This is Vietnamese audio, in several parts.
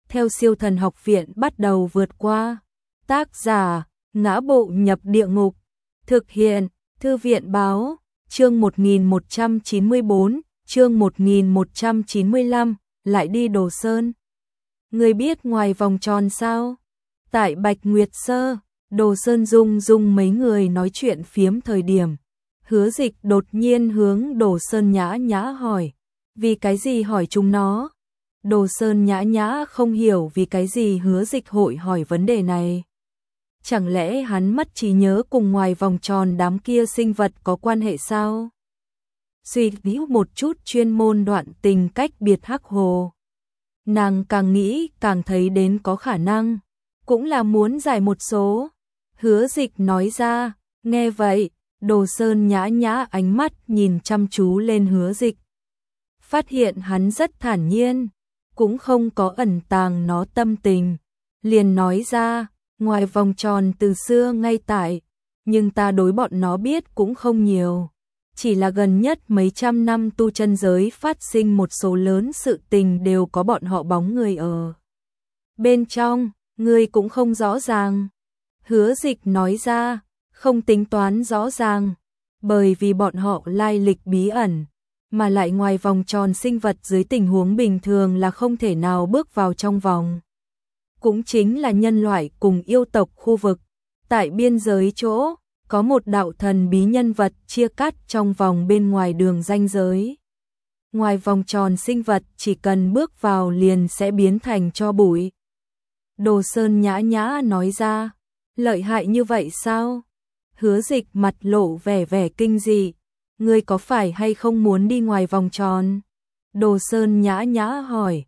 theo Siêu Thần Học Viện bắt đầu vượt qua. Tác giả: Ngã Bộ Nhập Địa Ngục. Thực hiện: Thư viện báo. Chương 1194, chương 1195, lại đi Đồ Sơn. Người biết ngoài vòng tròn sao? Tại Bạch Nguyệt Sơ, Đồ Sơn Dung mấy người nói chuyện phiếm thời điểm. Hứa Dịch đột nhiên hướng Đồ Sơn Nhã Nhã hỏi. Vì cái gì hỏi chúng nó? Đồ Sơn Nhã Nhã không hiểu vì cái gì Hứa Dịch hội hỏi vấn đề này. Chẳng lẽ hắn mất trí nhớ cùng ngoài vòng tròn đám kia sinh vật có quan hệ sao? Suy nghĩ một chút chuyên môn đoạn tình cách biệt hắc hồ. Nàng càng nghĩ càng thấy đến có khả năng, cũng là muốn giải một số. Hứa Dịch nói ra, nghe vậy, Đồ Sơn Nhã Nhã ánh mắt nhìn chăm chú lên Hứa Dịch. Phát hiện hắn rất thản nhiên, cũng không có ẩn tàng nó tâm tình. Liền nói ra, ngoài vòng tròn từ xưa ngay tại, nhưng ta đối bọn nó biết cũng không nhiều. Chỉ là gần nhất mấy trăm năm tu chân giới phát sinh một số lớn sự tình đều có bọn họ bóng người ở bên trong, ngươi cũng không rõ ràng. Hứa Dịch nói ra, không tính toán rõ ràng, bởi vì bọn họ lai lịch bí ẩn, mà lại ngoài vòng tròn sinh vật dưới tình huống bình thường là không thể nào bước vào trong vòng. Cũng chính là nhân loại cùng yêu tộc khu vực, tại biên giới chỗ, có một đạo thần bí nhân vật chia cắt trong vòng bên ngoài đường ranh giới. Ngoài vòng tròn sinh vật chỉ cần bước vào liền sẽ biến thành tro bụi. Đồ Sơn Nhã Nhã nói ra, lợi hại như vậy sao? Hứa Dịch mặt lộ vẻ kinh dị, ngươi có phải hay không muốn đi ngoài vòng tròn? Đồ Sơn Nhã Nhã hỏi,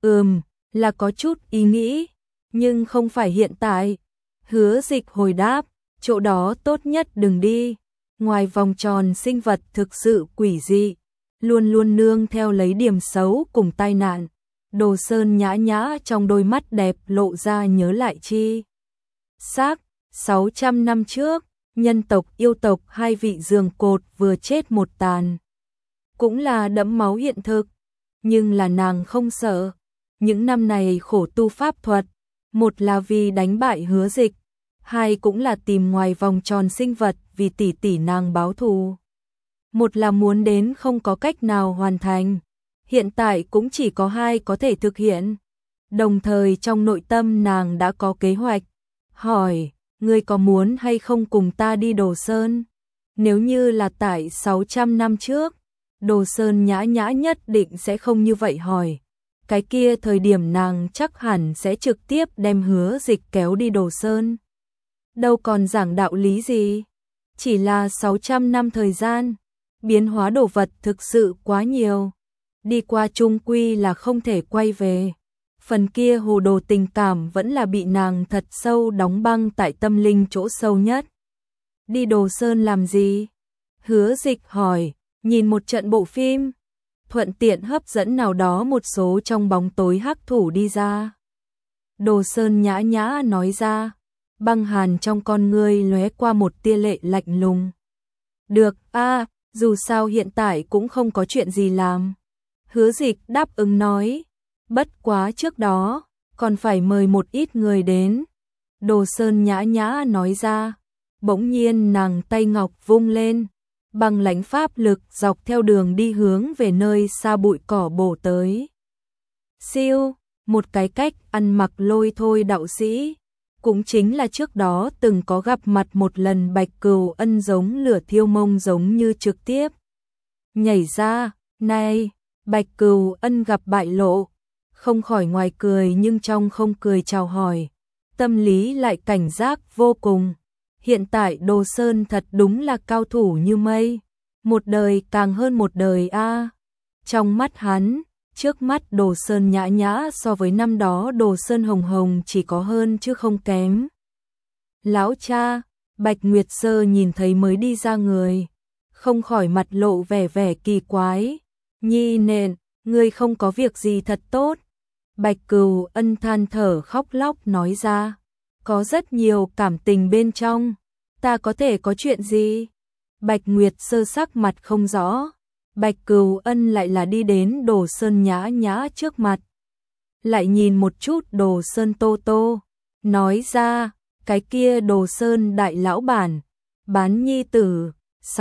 là có chút ý nghĩ, nhưng không phải hiện tại. Hứa Dịch hồi đáp, chỗ đó tốt nhất đừng đi, ngoài vòng tròn sinh vật thực sự quỷ dị, luôn luôn nương theo lấy điểm xấu cùng tai nạn. Đồ Sơn Nhã Nhã trong đôi mắt đẹp lộ ra nhớ lại chi. Xác, 600 năm trước, nhân tộc yêu tộc hai vị giường cột vừa chết một tàn. Cũng là đẫm máu hiện thực, nhưng là nàng không sợ. Những năm này khổ tu pháp thuật, một là vì đánh bại Hứa Dịch, hai cũng là tìm ngoài vòng tròn sinh vật vì tỷ tỷ nàng báo thù. Một là muốn đến không có cách nào hoàn thành, hiện tại cũng chỉ có hai có thể thực hiện. Đồng thời trong nội tâm nàng đã có kế hoạch, hỏi, ngươi có muốn hay không cùng ta đi Đồ Sơn? Nếu như là tại 600 năm trước, Đồ Sơn Nhã Nhã nhất định sẽ không như vậy hỏi. Cái kia thời điểm nàng chắc hẳn sẽ trực tiếp đem Hứa Dịch kéo đi Đồ Sơn. Đâu còn giảng đạo lý gì, chỉ là 600 năm thời gian, biến hóa đồ vật thực sự quá nhiều. Đi qua chung quy là không thể quay về. Phần kia hồ đồ tình cảm vẫn là bị nàng thật sâu đóng băng tại tâm linh chỗ sâu nhất. Đi Đồ Sơn làm gì? Hứa Dịch hỏi, nhìn một trận bộ phim, thuận tiện hấp dẫn nào đó một số trong bóng tối hắc thủ đi ra. Đồ Sơn Nhã Nhã nói ra, băng hàn trong con ngươi lóe qua một tia lệ lạnh lùng. Được dù sao hiện tại cũng không có chuyện gì làm. Hứa Dịch đáp ứng nói, bất quá trước đó, còn phải mời một ít người đến. Đồ Sơn Nhã Nhã nói ra, bỗng nhiên nàng tay ngọc vung lên, băng lãnh pháp lực dọc theo đường đi hướng về nơi xa bụi cỏ bổ tới. Siêu, một cái cách ăn mặc lôi thôi đạo sĩ, cũng chính là trước đó từng có gặp mặt một lần Bạch Cừu Ân giống lửa thiêu mông giống như trực tiếp nhảy ra, này, Bạch Cừu Ân gặp bại lộ, không khỏi ngoài cười nhưng trong không cười chào hỏi, tâm lý lại cảnh giác vô cùng. Hiện tại Đồ Sơn thật đúng là cao thủ như mây, một đời càng hơn một đời Trong mắt hắn, trước mắt Đồ Sơn Nhã Nhã so với năm đó Đồ Sơn Hồng Hồng chỉ có hơn chứ không kém. Lão cha, Bạch Nguyệt Sơ nhìn thấy mới đi ra người, không khỏi mặt lộ vẻ kỳ quái. Nhi nện, ngươi không có việc gì thật tốt. Bạch Cừu Ân than thở khóc lóc nói ra, có rất nhiều cảm tình bên trong, ta có thể có chuyện gì? Bạch Nguyệt Sơ sắc mặt không rõ. Bạch Cừu Ân lại là đi đến Đồ Sơn Nhã Nhã trước mặt. lại nhìn một chút Đồ Sơn Tô Tô, nói ra, cái kia Đồ Sơn đại lão bản, bán nhi tử,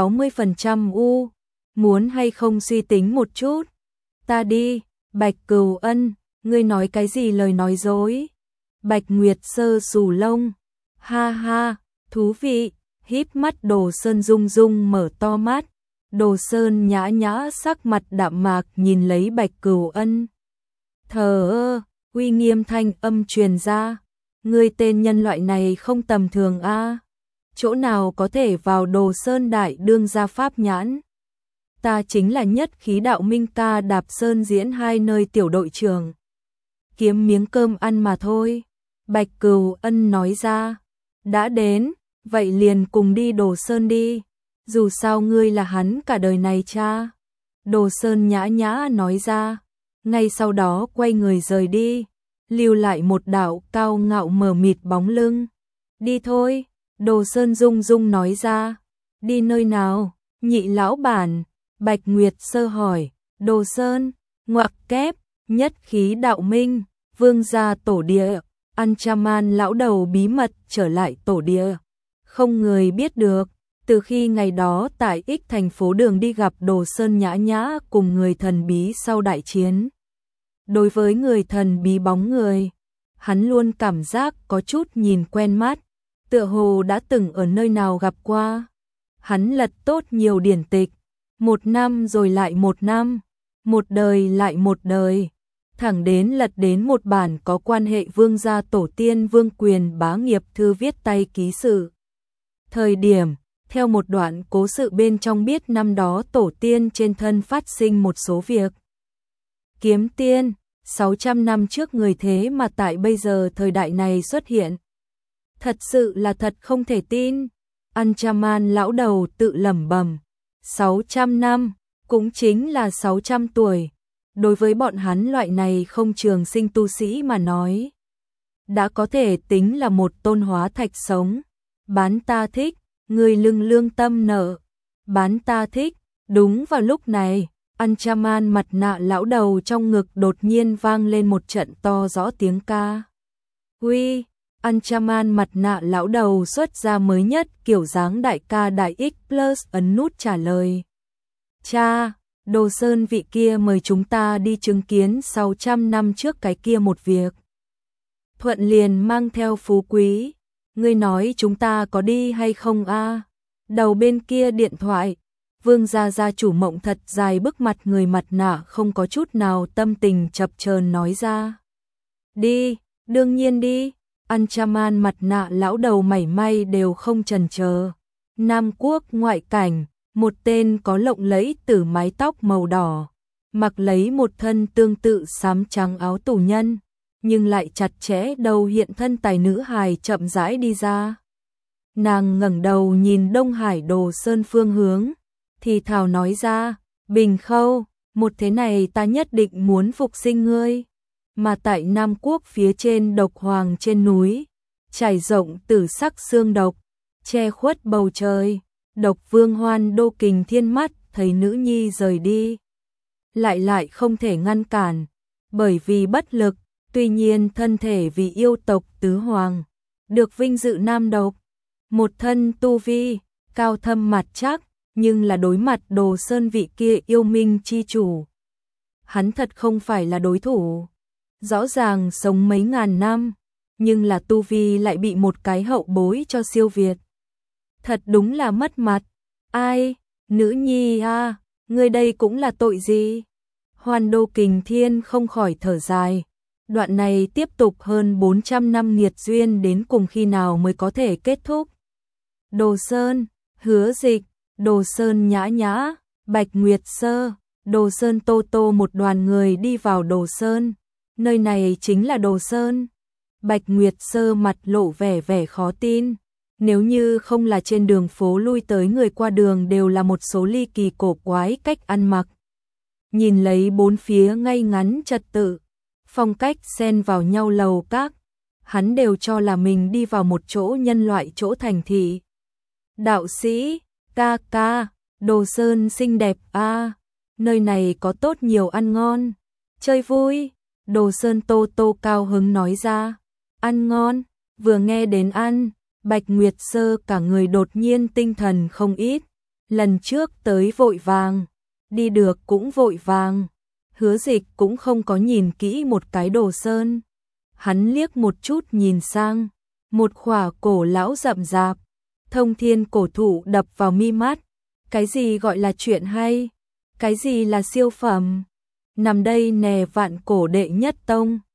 60% u, muốn hay không suy tính một chút. Ta đi, Bạch Cừu Ân, ngươi nói cái gì lời nói dối. Bạch Nguyệt Sơ xù lông, ha ha, thú vị, híp mắt Đồ Sơn rung rung mở to mắt. Đồ Sơn nhã nhã sắc mặt đạm mạc nhìn lấy Bạch Cừu Ân. Thờ ơ, uy nghiêm thanh âm truyền ra, ngươi tên nhân loại này không tầm thường a, chỗ nào có thể vào Đồ Sơn đại đương gia pháp nhãn. Ta chính là nhất khí đạo minh ca đạp sơn diễn hai nơi tiểu đội trưởng. Kiếm miếng cơm ăn mà thôi. Bạch Cừu Ân nói ra, đã đến, vậy liền cùng đi Đồ Sơn đi, dù sao ngươi là hắn cả đời này cha. Đồ Sơn nhã nhã nói ra, ngay sau đó quay người rời đi, lưu lại một đạo cao ngạo mờ mịt bóng lưng. Đi thôi, Đồ Sơn rung rung nói ra, đi nơi nào, nhị lão bản, Bạch Nguyệt Sơ hỏi, Đồ Sơn, ngoặc kép, nhất khí đạo minh, vương gia tổ địa, Anchaman lão đầu bí mật trở lại tổ địa. Không người biết được, từ khi ngày đó tại X thành phố đường đi gặp Đồ Sơn nhã nhã cùng người thần bí sau đại chiến. Đối với người thần bí bóng người, hắn luôn cảm giác có chút nhìn quen mắt, tựa hồ đã từng ở nơi nào gặp qua. Hắn lật tốt nhiều điển tịch, một năm rồi lại một năm, một đời lại một đời, thẳng đến lật đến một bản có quan hệ vương gia tổ tiên vương quyền bá nghiệp thư viết tay ký sự. Thời điểm, theo một đoạn cố sự bên trong biết năm đó tổ tiên trên thân phát sinh một số việc. Kiếm tiên, 600 năm trước người thế mà tại bây giờ thời đại này xuất hiện. Thật sự là thật không thể tin. Anchaman lão đầu tự lẩm bẩm, 600 năm, cũng chính là 600 tuổi. Đối với bọn hắn loại này không trường sinh tu sĩ mà nói, đã có thể tính là một tôn hóa thạch sống. Bán ta thích, người lưng lương tâm nợ. Bán ta thích, đúng vào lúc này, Anchaman mặt nạ lão đầu trong ngực đột nhiên vang lên một trận to rõ tiếng ca. Uy, Anchaman mặt nạ lão đầu xuất ra mới nhất kiểu dáng đại ca đại X plus ấn nút trả lời. Cha, Đồ Sơn vị kia mời chúng ta đi chứng kiến 600 năm trước cái kia một việc. Thuận liền mang theo phú quý. Ngươi nói chúng ta có đi hay không a? Đầu bên kia điện thoại, Vương gia gia chủ Mộng thật dài bức mặt người mặt nạ không có chút nào tâm tình chập chờn nói ra. Đi, đương nhiên đi. Anchaman mặt nạ lão đầu mảy may đều không chần chờ. Nam Quốc ngoại cảnh, một tên có lộng lẫy tử mái tóc màu đỏ, mặc lấy một thân tương tự xám trắng áo tù nhân, nhưng lại chặt chẽ đầu hiện thân tài nữ hài chậm rãi đi ra. Nàng ngẩng đầu nhìn Đông Hải Đồ Sơn phương hướng, thì thào nói ra, Bình Khâu, một thế này ta nhất định muốn phục sinh ngươi. Mà tại Nam Quốc phía trên Độc Hoàng trên núi, trải rộng tử sắc xương độc, che khuất bầu trời, Độc Vương Hoan Đô Kình Thiên mắt thấy nữ nhi rời đi, lại không thể ngăn cản, bởi vì bất lực. Tuy nhiên thân thể vì yêu tộc tứ hoàng, được vinh dự nam độc, một thân tu vi, cao thâm mặt chắc, nhưng là đối mặt Đồ Sơn vị kia yêu minh chi chủ. Hắn thật không phải là đối thủ. Rõ ràng sống mấy ngàn năm, nhưng là tu vi lại bị một cái hậu bối cho siêu việt. Thật đúng là mất mặt. Ai, nữ nhi a, ngươi đây cũng là tội gì? Hoan Đô Kình Thiên không khỏi thở dài. Đoạn này tiếp tục hơn 400 năm nghiệt duyên đến cùng khi nào mới có thể kết thúc. Đồ Sơn, Hứa Dịch, Đồ Sơn nhã nhã, Bạch Nguyệt Sơ, Đồ Sơn Tô Tô một đoàn người đi vào Đồ Sơn. Nơi này chính là Đồ Sơn. Bạch Nguyệt Sơ mặt lộ vẻ khó tin. Nếu như không là trên đường phố lui tới người qua đường đều là một số ly kỳ cổ quái cách ăn mặc. Nhìn lấy bốn phía ngay ngắn trật tự, phong cách xen vào nhau lầu các, hắn đều cho là mình đi vào một chỗ nhân loại chỗ thành thị. Đạo sĩ, ca ca, Đồ Sơn xinh đẹp a, nơi này có tốt nhiều ăn ngon, chơi vui, Đồ Sơn Tô Tô cao hứng nói ra. Ăn ngon, vừa nghe đến ăn, Bạch Nguyệt Sơ cả người đột nhiên tinh thần không ít. Lần trước tới vội vàng, đi được cũng vội vàng. Hứa Dịch cũng không có nhìn kỹ một cái Đồ Sơn. Hắn liếc một chút nhìn sang, một khỏa cổ lão rậm rạp, thông thiên cổ thụ đập vào mi mắt. Cái gì gọi là chuyện hay? Cái gì là siêu phẩm? Nằm đây nè, vạn cổ đệ nhất tông,